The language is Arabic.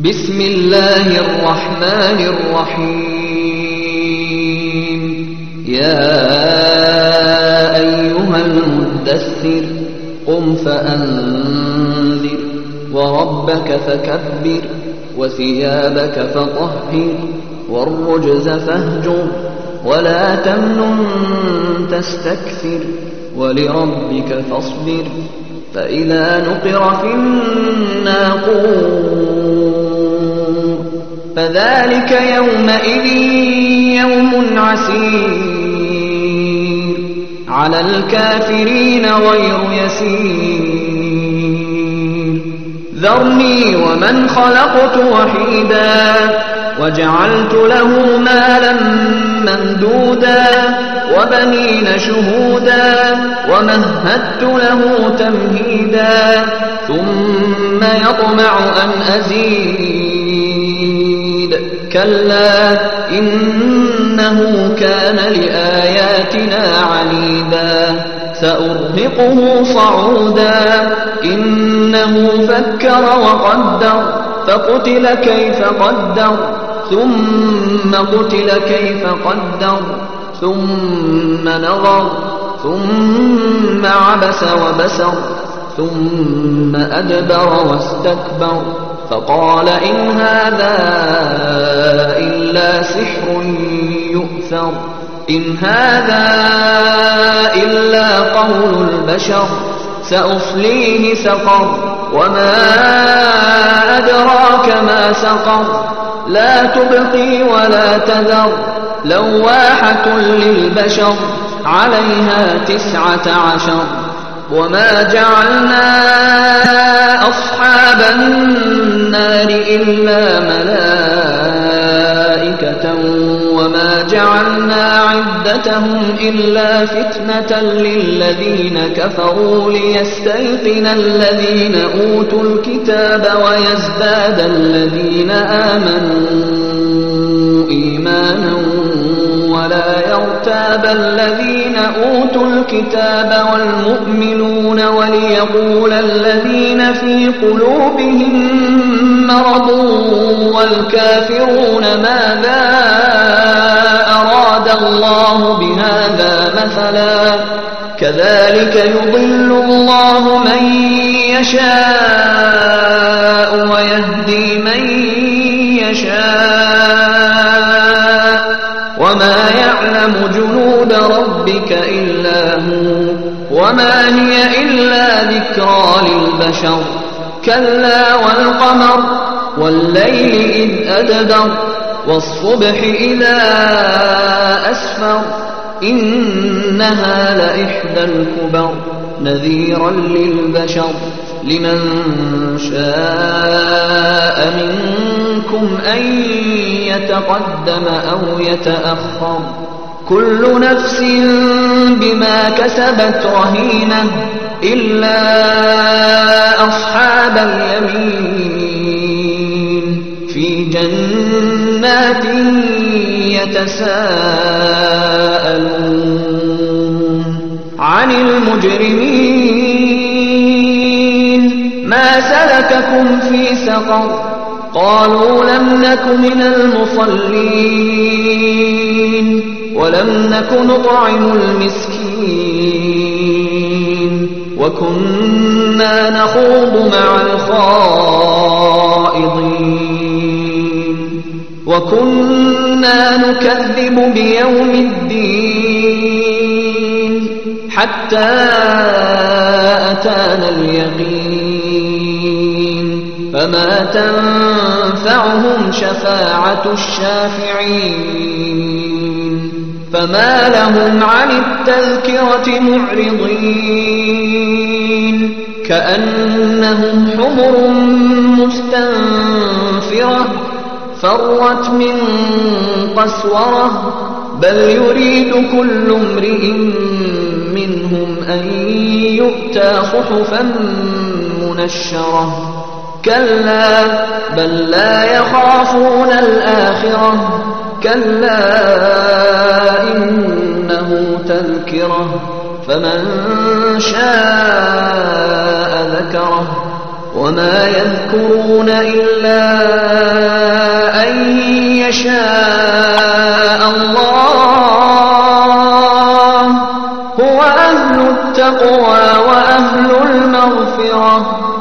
بسم الله الرحمن الرحيم. يا أيها المدثر قم فأنذر وربك فكبر وثيابك فطهر والرجز فاهجر ولا تمنن تستكثر ولربك فاصبر فإذا نقر في الناقور فذلك يومئذ يوم عسير على الكافرين غير يسير. ذرني ومن خلقت وحيدا وجعلت له مالا ممدودا وبنين شهودا ومهدت له تمهيدا ثم يطمع أن أزيد كلا إنه كان لآياتنا عنيدا سأرهقه صعودا إنه فكر وقدر فقتل كيف قدر ثم قتل كيف قدر ثم نظر ثم عبس وبسر ثم أدبر واستكبر فقال إن هذا إلا سحر يؤثر إن هذا إلا قول البشر سأصليه سقر وما أدراك ما سقر لا تبقي ولا تذر لواحة للبشر عليها 19 وما جعلنا أصحاب النار إلا ملائكة وما جعلنا عدتهم إلا فتنة للذين كفروا ليستيقن الذين أوتوا الكتاب ويزداد الذين آمنوا إيمانا ولا يرتاب الذين أوتوا الكتاب والمؤمنون وليقول الذين في قلوبهم مرض والكافرون ماذا أراد الله بهذا مثلا كذلك يضل الله من يشاء ويهدي من يشاء وما يعلم جنود ربك إلا هو وما هي إلا ذكرى للبشر كلا والقمر والليل إذ أدبر والصبح إذا أسفر إنها لإحدى الكبر نذيرا للبشر لمن شاء منكم أن يتقدم أو يتأخر كل نفس بما كسبت رهينة إلا أصحاب اليمين في جنات يتساءلون عن المجرمين ما سلككم في سقر قالوا لم نك من المصلين ولم نك نطعم المسكين وكنا نخوض مع الخائضين وكنا نكذب بيوم الدين حتى أتانا اليقين فما تنفعهم شفاعة الشافعين فما لهم عن التذكرة معرضين كأنهم حمر مستنفرة فرت من قسورة بل يريد كل امرئ منهم أن يؤتى صحفا منشرة كلا بل لا يخافون الآخرة كلا إنه تذكرة فمن شاء ذكره وما يذكرون إلا أن يشاء الله هو أهل التقوى وأهل المغفرة